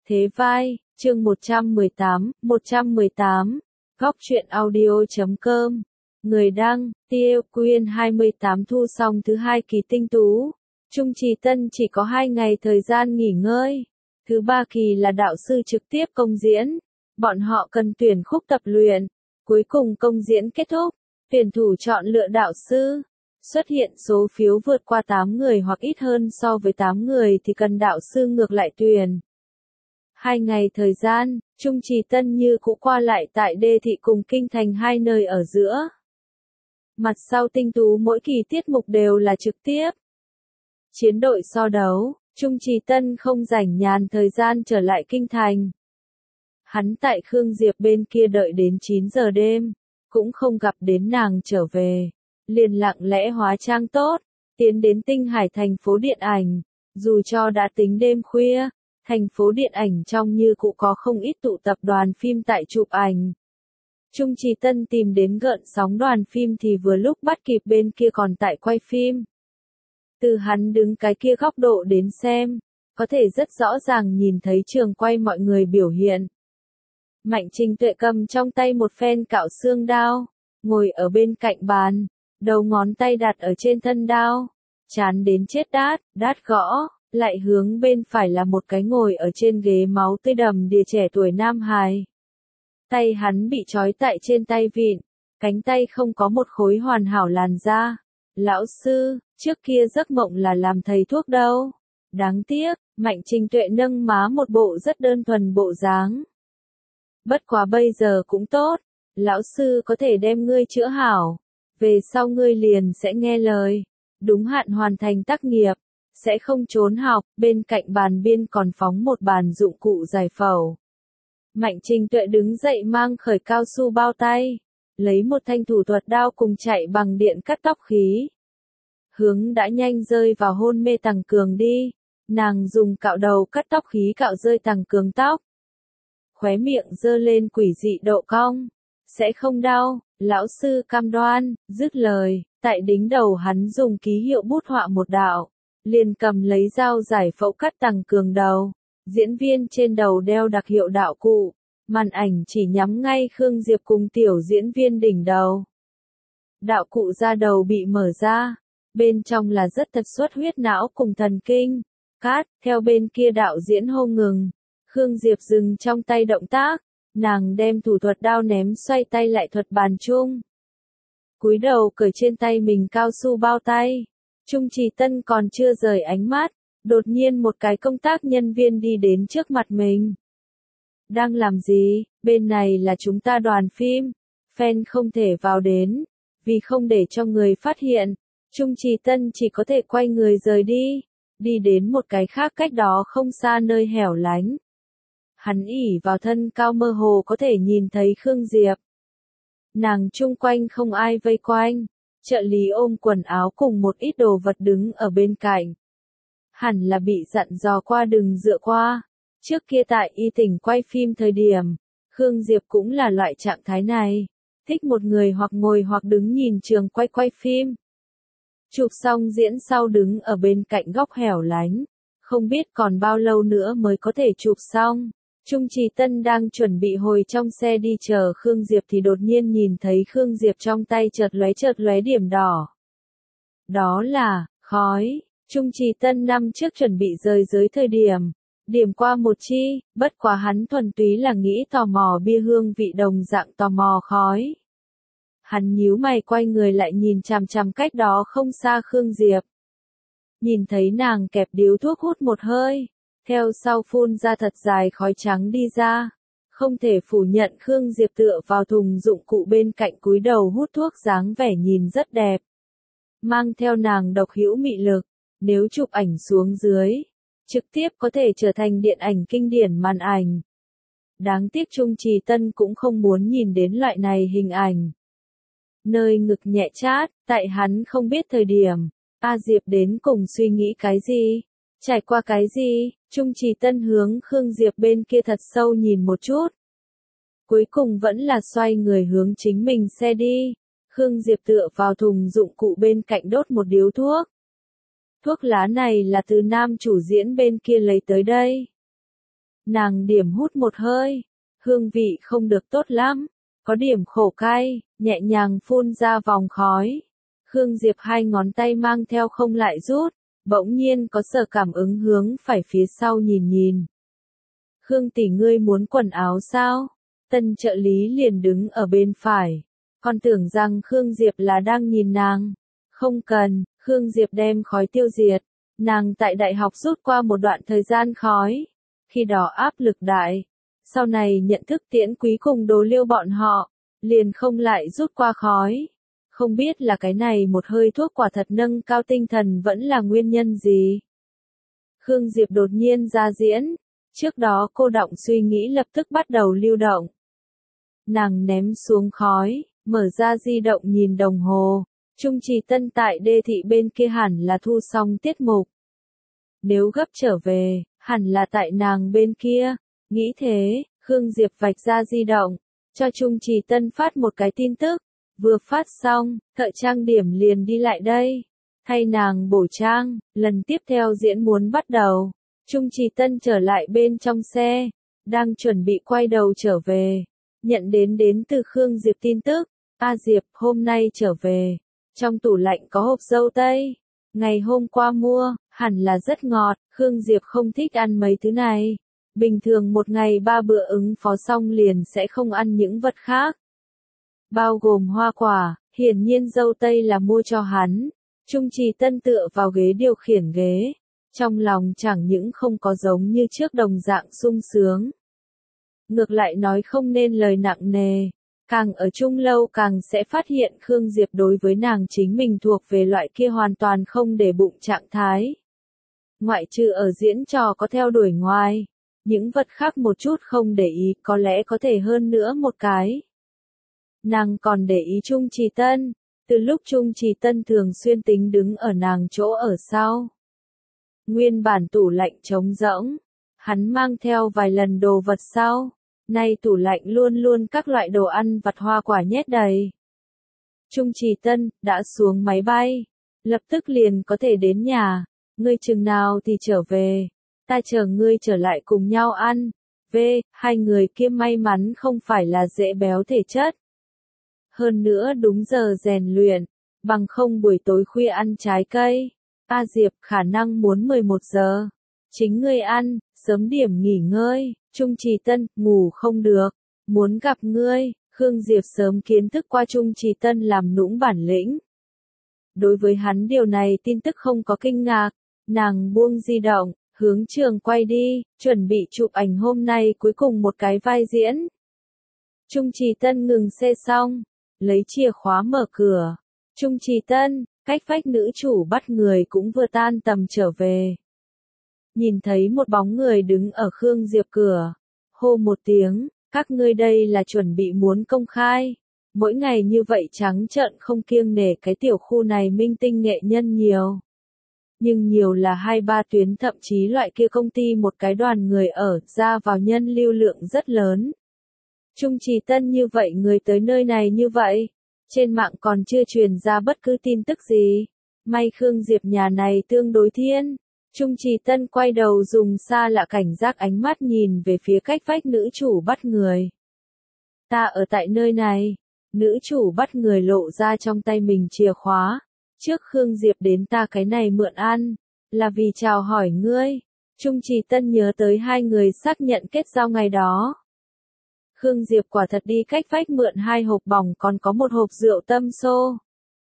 Thế vai, chương 118, Góc truyện audio.com. Người đăng, Tiêu Quyên 28 thu xong thứ 2 kỳ tinh tú. Trung Trì Tân chỉ có 2 ngày thời gian nghỉ ngơi. Thứ 3 kỳ là đạo sư trực tiếp công diễn. Bọn họ cần tuyển khúc tập luyện. Cuối cùng công diễn kết thúc. Tuyển thủ chọn lựa đạo sư. Xuất hiện số phiếu vượt qua 8 người hoặc ít hơn so với 8 người thì cần đạo sư ngược lại tuyển. 2 ngày thời gian, Trung Trì Tân như cũ qua lại tại Đê Thị cùng Kinh Thành hai nơi ở giữa. Mặt sau tinh tú mỗi kỳ tiết mục đều là trực tiếp. Chiến đội so đấu, Trung Trì Tân không rảnh nhàn thời gian trở lại Kinh Thành. Hắn tại Khương Diệp bên kia đợi đến 9 giờ đêm, cũng không gặp đến nàng trở về. Liền lặng lẽ hóa trang tốt, tiến đến Tinh Hải thành phố điện ảnh. Dù cho đã tính đêm khuya, thành phố điện ảnh trong như cũ có không ít tụ tập đoàn phim tại chụp ảnh. Trung Trì Tân tìm đến gợn sóng đoàn phim thì vừa lúc bắt kịp bên kia còn tại quay phim. Từ hắn đứng cái kia góc độ đến xem, có thể rất rõ ràng nhìn thấy trường quay mọi người biểu hiện. Mạnh Trình Tuệ cầm trong tay một phen cạo xương đao, ngồi ở bên cạnh bàn, đầu ngón tay đặt ở trên thân đao, chán đến chết đát gõ. Lại hướng bên phải là một cái ngồi ở trên ghế máu tươi đầm đìa trẻ tuổi nam hài. Tay hắn bị trói tại trên tay vịn, cánh tay không có một khối hoàn hảo làn da. Lão sư, trước kia giấc mộng là làm thầy thuốc đâu. Đáng tiếc, Mạnh Trình Tuệ nâng má một bộ rất đơn thuần bộ dáng. Bất quá bây giờ cũng tốt, lão sư có thể đem ngươi chữa hảo. Về sau ngươi liền sẽ nghe lời, đúng hạn hoàn thành tác nghiệp. Sẽ không trốn học, bên cạnh bàn biên còn phóng một bàn dụng cụ giải phẫu. Mạnh Trình Tuệ đứng dậy mang khởi cao su bao tay, lấy một thanh thủ thuật đao cùng chạy bằng điện cắt tóc khí. Hướng đã nhanh rơi vào hôn mê Tằng Cường đi, nàng dùng cạo đầu cắt tóc khí cạo rơi Tằng Cường tóc. Khóe miệng giơ lên quỷ dị độ cong, sẽ không đau, lão sư cam đoan, dứt lời, tại đính đầu hắn dùng ký hiệu bút họa một đạo. Liền cầm lấy dao giải phẫu cắt Tằng Cường đầu, diễn viên trên đầu đeo đặc hiệu đạo cụ, màn ảnh chỉ nhắm ngay Khương Diệp cùng tiểu diễn viên đỉnh đầu. Đạo cụ da đầu bị mở ra, bên trong là rất thật xuất huyết não cùng thần kinh. Cát, theo bên kia đạo diễn hô ngừng, Khương Diệp dừng trong tay động tác, nàng đem thủ thuật đao ném xoay tay lại thuật bàn chung. Cúi đầu cởi trên tay mình cao su bao tay. Trung Trì Tân còn chưa rời ánh mắt, đột nhiên một cái công tác nhân viên đi đến trước mặt mình. Đang làm gì? Bên này là chúng ta đoàn phim, fan không thể vào đến, vì không để cho người phát hiện. Trung Trì Tân chỉ có thể quay người rời đi đến một cái khác cách đó không xa nơi hẻo lánh. Hắn ỉ vào thân cao mơ hồ có thể nhìn thấy Khương Diệp. Nàng chung quanh không ai vây quanh. Trợ lý ôm quần áo cùng một ít đồ vật đứng ở bên cạnh. Hẳn là bị dặn dò qua đừng dựa qua. Trước kia tại Y Tỉnh quay phim thời điểm, Khương Diệp cũng là loại trạng thái này. Thích một người hoặc ngồi hoặc đứng nhìn trường quay phim. Chụp xong diễn sau đứng ở bên cạnh góc hẻo lánh. Không biết còn bao lâu nữa mới có thể chụp xong. Trung Trì Tân đang chuẩn bị hồi trong xe đi chờ Khương Diệp thì đột nhiên nhìn thấy Khương Diệp trong tay chợt lóe điểm đỏ. Đó là khói. Trung Trì Tân năm trước chuẩn bị rời giới thời điểm qua một chi, bất quá hắn thuần túy là nghĩ tò mò bia hương vị đồng dạng tò mò khói. Hắn nhíu mày quay người lại nhìn chằm chằm cách đó không xa Khương Diệp. Nhìn thấy nàng kẹp điếu thuốc hút một hơi. Theo sau phun ra thật dài khói trắng đi ra. Không thể phủ nhận Khương Diệp tựa vào thùng dụng cụ bên cạnh cúi đầu hút thuốc dáng vẻ nhìn rất đẹp. Mang theo nàng độc hữu mị lực, nếu chụp ảnh xuống dưới, trực tiếp có thể trở thành điện ảnh kinh điển màn ảnh. Đáng tiếc Trung Trì Tân cũng không muốn nhìn đến loại này hình ảnh. Nơi ngực nhẹ chát, tại hắn không biết thời điểm, A Diệp đến cùng suy nghĩ cái gì, trải qua cái gì. Trung Trì Tân hướng Khương Diệp bên kia thật sâu nhìn một chút. Cuối cùng vẫn là xoay người hướng chính mình xe đi. Khương Diệp tựa vào thùng dụng cụ bên cạnh đốt một điếu thuốc. Thuốc lá này là từ nam chủ diễn bên kia lấy tới đây. Nàng điểm hút một hơi, hương vị không được tốt lắm, có điểm khổ cay, nhẹ nhàng phun ra vòng khói. Khương Diệp hai ngón tay mang theo không lại rút, bỗng nhiên có sở cảm ứng hướng phải phía sau nhìn nhìn. Khương tỷ ngươi muốn quần áo sao? Tân trợ lý liền đứng ở bên phải, còn tưởng rằng Khương Diệp là đang nhìn nàng. Không cần, Khương Diệp đem khói tiêu diệt. Nàng tại đại học rút qua một đoạn thời gian khói, khi đó áp lực đại. Sau này nhận thức Tiễn Quý cùng Đồ Liêu bọn họ, liền không lại rút qua khói. Không biết là cái này một hơi thuốc quả thật nâng cao tinh thần vẫn là nguyên nhân gì. Khương Diệp đột nhiên ra diễn, trước đó cô động suy nghĩ lập tức bắt đầu lưu động. Nàng ném xuống khói, mở ra di động nhìn đồng hồ. Trung Trì Tân tại đê thị bên kia hẳn là thu xong tiết mục. Nếu gấp trở về, hẳn là tại nàng bên kia. Nghĩ thế, Khương Diệp vạch ra di động, cho Trung Trì Tân phát một cái tin tức. Vừa phát xong, thợ trang điểm liền đi lại đây. Thay nàng bổ trang, lần tiếp theo diễn muốn bắt đầu. Trung Trì Tân trở lại bên trong xe, đang chuẩn bị quay đầu trở về. Nhận đến từ Khương Diệp tin tức. A Diệp, hôm nay trở về. Trong tủ lạnh có hộp dâu tây. Ngày hôm qua mua, hẳn là rất ngọt. Khương Diệp không thích ăn mấy thứ này. Bình thường một ngày 3 bữa ứng phó xong liền sẽ không ăn những vật khác. Bao gồm hoa quả, hiển nhiên dâu tây là mua cho hắn. Trung Trì Tân tựa vào ghế điều khiển ghế. Trong lòng chẳng những không có giống như trước đồng dạng sung sướng. Ngược lại nói không nên lời nặng nề. Càng ở chung lâu càng sẽ phát hiện Khương Diệp đối với nàng chính mình thuộc về loại kia hoàn toàn không để bụng trạng thái. Ngoại trừ ở diễn trò có theo đuổi ngoài, những vật khác một chút không để ý có lẽ có thể hơn nữa một cái. Nàng còn để ý Trung Trì Tân, từ lúc Trung Trì Tân thường xuyên tính đứng ở nàng chỗ ở sau. Nguyên bản tủ lạnh trống rỗng, hắn mang theo vài lần đồ vật sau. Nay tủ lạnh luôn luôn các loại đồ ăn vặt hoa quả nhét đầy. Trung Trì Tân, đã xuống máy bay. Lập tức liền có thể đến nhà. Ngươi chừng nào thì trở về. Ta chờ ngươi trở lại cùng nhau ăn. Hai người kia may mắn không phải là dễ béo thể chất. Hơn nữa đúng giờ rèn luyện. Bằng không buổi tối khuya ăn trái cây. A Diệp khả năng muốn 11 giờ. Chính ngươi ăn, sớm điểm nghỉ ngơi. Trung Trì Tân, ngủ không được. Muốn gặp ngươi. Khương Diệp sớm kiến thức qua Trung Trì Tân làm nũng bản lĩnh. Đối với hắn điều này tin tức không có kinh ngạc. Nàng buông di động, hướng trường quay đi, chuẩn bị chụp ảnh hôm nay cuối cùng một cái vai diễn. Trung Trì Tân ngừng xe xong, lấy chìa khóa mở cửa. Trung Trì Tân, cách vách nữ chủ bắt người cũng vừa tan tầm trở về. Nhìn thấy một bóng người đứng ở Khương Diệp cửa. Hô một tiếng, các ngươi đây là chuẩn bị muốn công khai. Mỗi ngày như vậy trắng trợn không kiêng nể cái tiểu khu này minh tinh nghệ nhân nhiều. Nhưng nhiều là 2-3 tuyến thậm chí loại kia công ty một cái đoàn người ở ra vào nhân lưu lượng rất lớn. Trung Trì Tân như vậy người tới nơi này như vậy. Trên mạng còn chưa truyền ra bất cứ tin tức gì. May Khương Diệp nhà này tương đối thiên. Trung Trì Tân quay đầu dùng xa lạ cảnh giác ánh mắt nhìn về phía cách vách nữ chủ bắt người. Ta ở tại nơi này. Nữ chủ bắt người lộ ra trong tay mình chìa khóa. Trước Khương Diệp đến ta cái này mượn ăn. Là vì chào hỏi ngươi. Trung Trì Tân nhớ tới hai người xác nhận kết giao ngày đó. Khương Diệp quả thật đi cách vách mượn 2 hộp bỏng còn có một hộp rượu tâm xô.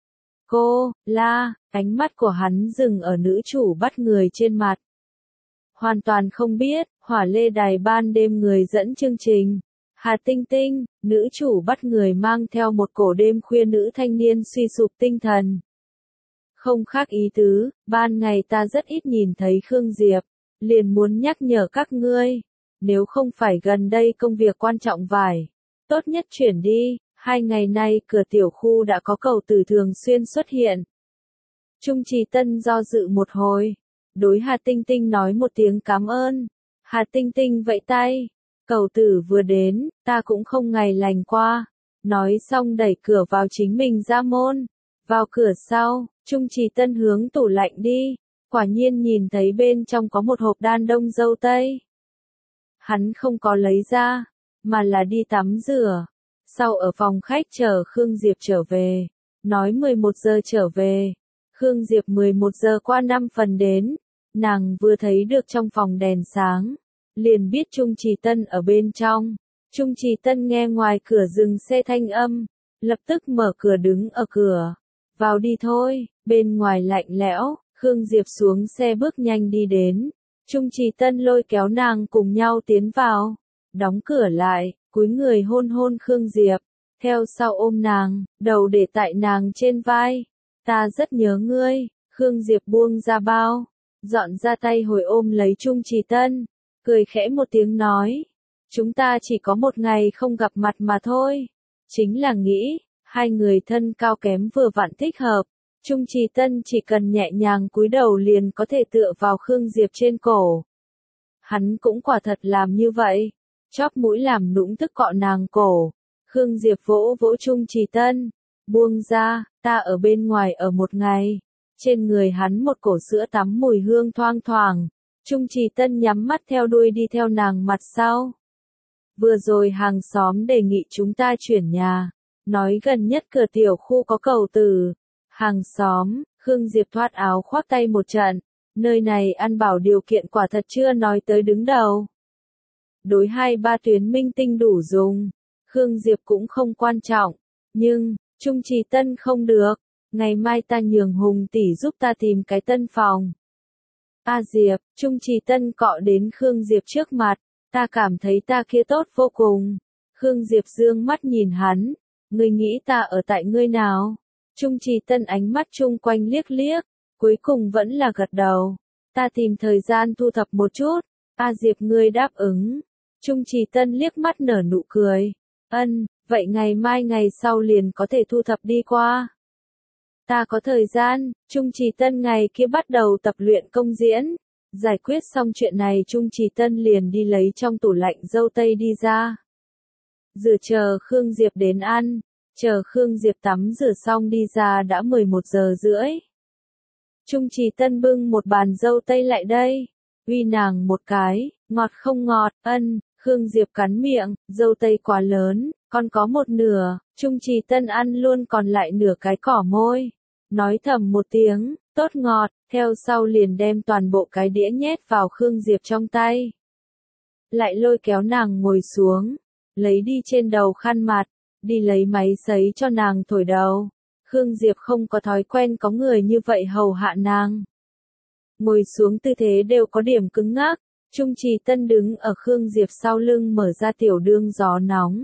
Cô, la, ánh mắt của hắn dừng ở nữ chủ bắt người trên mặt. Hoàn toàn không biết, hỏa lê đài ban đêm người dẫn chương trình. Hà Tinh Tinh, nữ chủ bắt người mang theo một cổ đêm khuya nữ thanh niên suy sụp tinh thần. Không khác ý tứ, ban ngày ta rất ít nhìn thấy Khương Diệp, liền muốn nhắc nhở các ngươi. Nếu không phải gần đây công việc quan trọng vài, tốt nhất chuyển đi. 2 ngày nay cửa tiểu khu đã có cầu tử thường xuyên xuất hiện. Trung Trì Tân do dự một hồi. Đối Hà Tinh Tinh nói một tiếng cảm ơn. Hà Tinh Tinh vẫy tay. Cầu tử vừa đến, ta cũng không ngày lành qua. Nói xong đẩy cửa vào chính mình ra môn. Vào cửa sau, Trung Trì Tân hướng tủ lạnh đi. Quả nhiên nhìn thấy bên trong có một hộp đan đông dâu tây. Hắn không có lấy ra, mà là đi tắm rửa. Sau ở phòng khách chờ Khương Diệp trở về, nói 11 giờ trở về. Khương Diệp 11 giờ qua 5 phần đến, nàng vừa thấy được trong phòng đèn sáng, liền biết Trung Trì Tân ở bên trong. Trung Trì Tân nghe ngoài cửa dừng xe thanh âm, lập tức mở cửa đứng ở cửa. Vào đi thôi, bên ngoài lạnh lẽo, Khương Diệp xuống xe bước nhanh đi đến. Trung Trì Tân lôi kéo nàng cùng nhau tiến vào, đóng cửa lại, cúi người hôn hôn Khương Diệp, theo sau ôm nàng, đầu để tại nàng trên vai. Ta rất nhớ ngươi. Khương Diệp buông ra bao, dọn ra tay hồi ôm lấy Trung Trì Tân, cười khẽ một tiếng nói, chúng ta chỉ có một ngày không gặp mặt mà thôi. Chính là nghĩ, hai người thân cao kém vừa vặn thích hợp. Trung Trì Tân chỉ cần nhẹ nhàng cúi đầu liền có thể tựa vào Khương Diệp trên cổ. Hắn cũng quả thật làm như vậy, chóp mũi làm nũng tức cọ nàng cổ. Khương Diệp vỗ vỗ Trung Trì Tân, buông ra, ta ở bên ngoài ở một ngày. Trên người hắn một cổ sữa tắm mùi hương thoang thoảng. Trung Trì Tân nhắm mắt theo đuôi đi theo nàng mặt sau. Vừa rồi hàng xóm đề nghị chúng ta chuyển nhà, nói gần nhất cửa tiểu khu có cầu tử. Hàng xóm, Khương Diệp thoát áo khoác tay một trận, nơi này ăn bảo điều kiện quả thật chưa nói tới đứng đầu. Đối 2-3 tuyến minh tinh đủ dùng, Khương Diệp cũng không quan trọng, nhưng, Trung Trì Tân không được, ngày mai ta nhường Hùng tỷ giúp ta tìm cái tân phòng. Diệp, Trung Trì Tân cọ đến Khương Diệp trước mặt, ta cảm thấy ta kia tốt vô cùng. Khương Diệp dương mắt nhìn hắn, ngươi nghĩ ta ở tại ngươi nào? Trung Trì Tân ánh mắt chung quanh liếc liếc, cuối cùng vẫn là gật đầu. Ta tìm thời gian thu thập một chút. Diệp ngươi đáp ứng. Trung Trì Tân liếc mắt nở nụ cười. Vậy ngày mai ngày sau liền có thể thu thập đi qua. Ta có thời gian. Trung Trì Tân ngày kia bắt đầu tập luyện công diễn. Giải quyết xong chuyện này Trung Trì Tân liền đi lấy trong tủ lạnh dâu tây đi ra. Giờ chờ Khương Diệp đến ăn. Chờ Khương Diệp tắm rửa xong đi ra đã 11 giờ rưỡi. Trung Trì Tân bưng một bàn dâu tây lại đây. Uy nàng một cái, ngọt không ngọt, Khương Diệp cắn miệng, dâu tây quá lớn, còn có một nửa, Trung Trì Tân ăn luôn còn lại nửa cái cỏ môi. Nói thầm một tiếng, tốt ngọt, theo sau liền đem toàn bộ cái đĩa nhét vào Khương Diệp trong tay. Lại lôi kéo nàng ngồi xuống, lấy đi trên đầu khăn mặt, đi lấy máy sấy cho nàng thổi đầu. Khương Diệp không có thói quen có người như vậy hầu hạ nàng. Ngồi xuống tư thế đều có điểm cứng ngắc, Trung Trì Tân đứng ở Khương Diệp sau lưng mở ra tiểu đương gió nóng.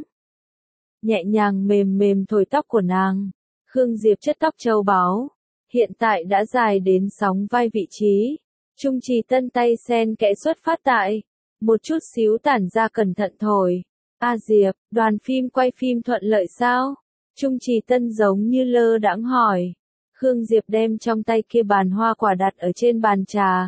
Nhẹ nhàng mềm mềm thổi tóc của nàng. Khương Diệp chất tóc châu báu, hiện tại đã dài đến sóng vai vị trí. Trung Trì Tân tay sen kẽ xuất phát tại, một chút xíu tản ra cẩn thận thổi. Diệp, đoàn phim quay phim thuận lợi sao? Trung Trì Tân giống như lơ đãng hỏi. Khương Diệp đem trong tay kia bàn hoa quả đặt ở trên bàn trà.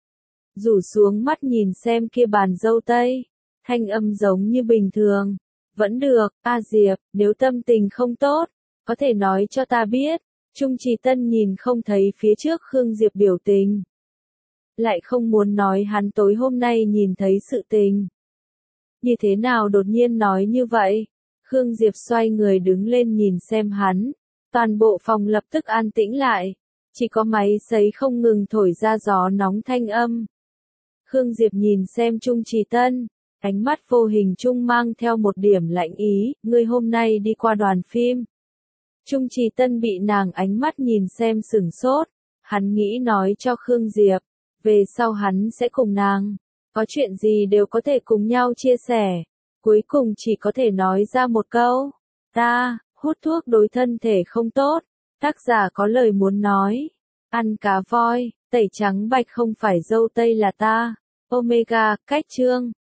Rủ xuống mắt nhìn xem kia bàn dâu tây. Thanh âm giống như bình thường. Vẫn được, Diệp, nếu tâm tình không tốt, có thể nói cho ta biết. Trung Trì Tân nhìn không thấy phía trước Khương Diệp biểu tình. Lại không muốn nói hắn tối hôm nay nhìn thấy sự tình. Như thế nào đột nhiên nói như vậy? Khương Diệp xoay người đứng lên nhìn xem hắn. Toàn bộ phòng lập tức an tĩnh lại. Chỉ có máy sấy không ngừng thổi ra gió nóng thanh âm. Khương Diệp nhìn xem Trung Trì Tân. Ánh mắt vô hình chung mang theo một điểm lạnh ý. Ngươi hôm nay đi qua đoàn phim. Trung Trì Tân bị nàng ánh mắt nhìn xem sửng sốt. Hắn nghĩ nói cho Khương Diệp. Về sau hắn sẽ cùng nàng. Có chuyện gì đều có thể cùng nhau chia sẻ. Cuối cùng chỉ có thể nói ra một câu. Ta, hút thuốc đối thân thể không tốt. Tác giả có lời muốn nói. Ăn cá voi, tẩy trắng bạch không phải dâu tây là ta. Omega, cách chương.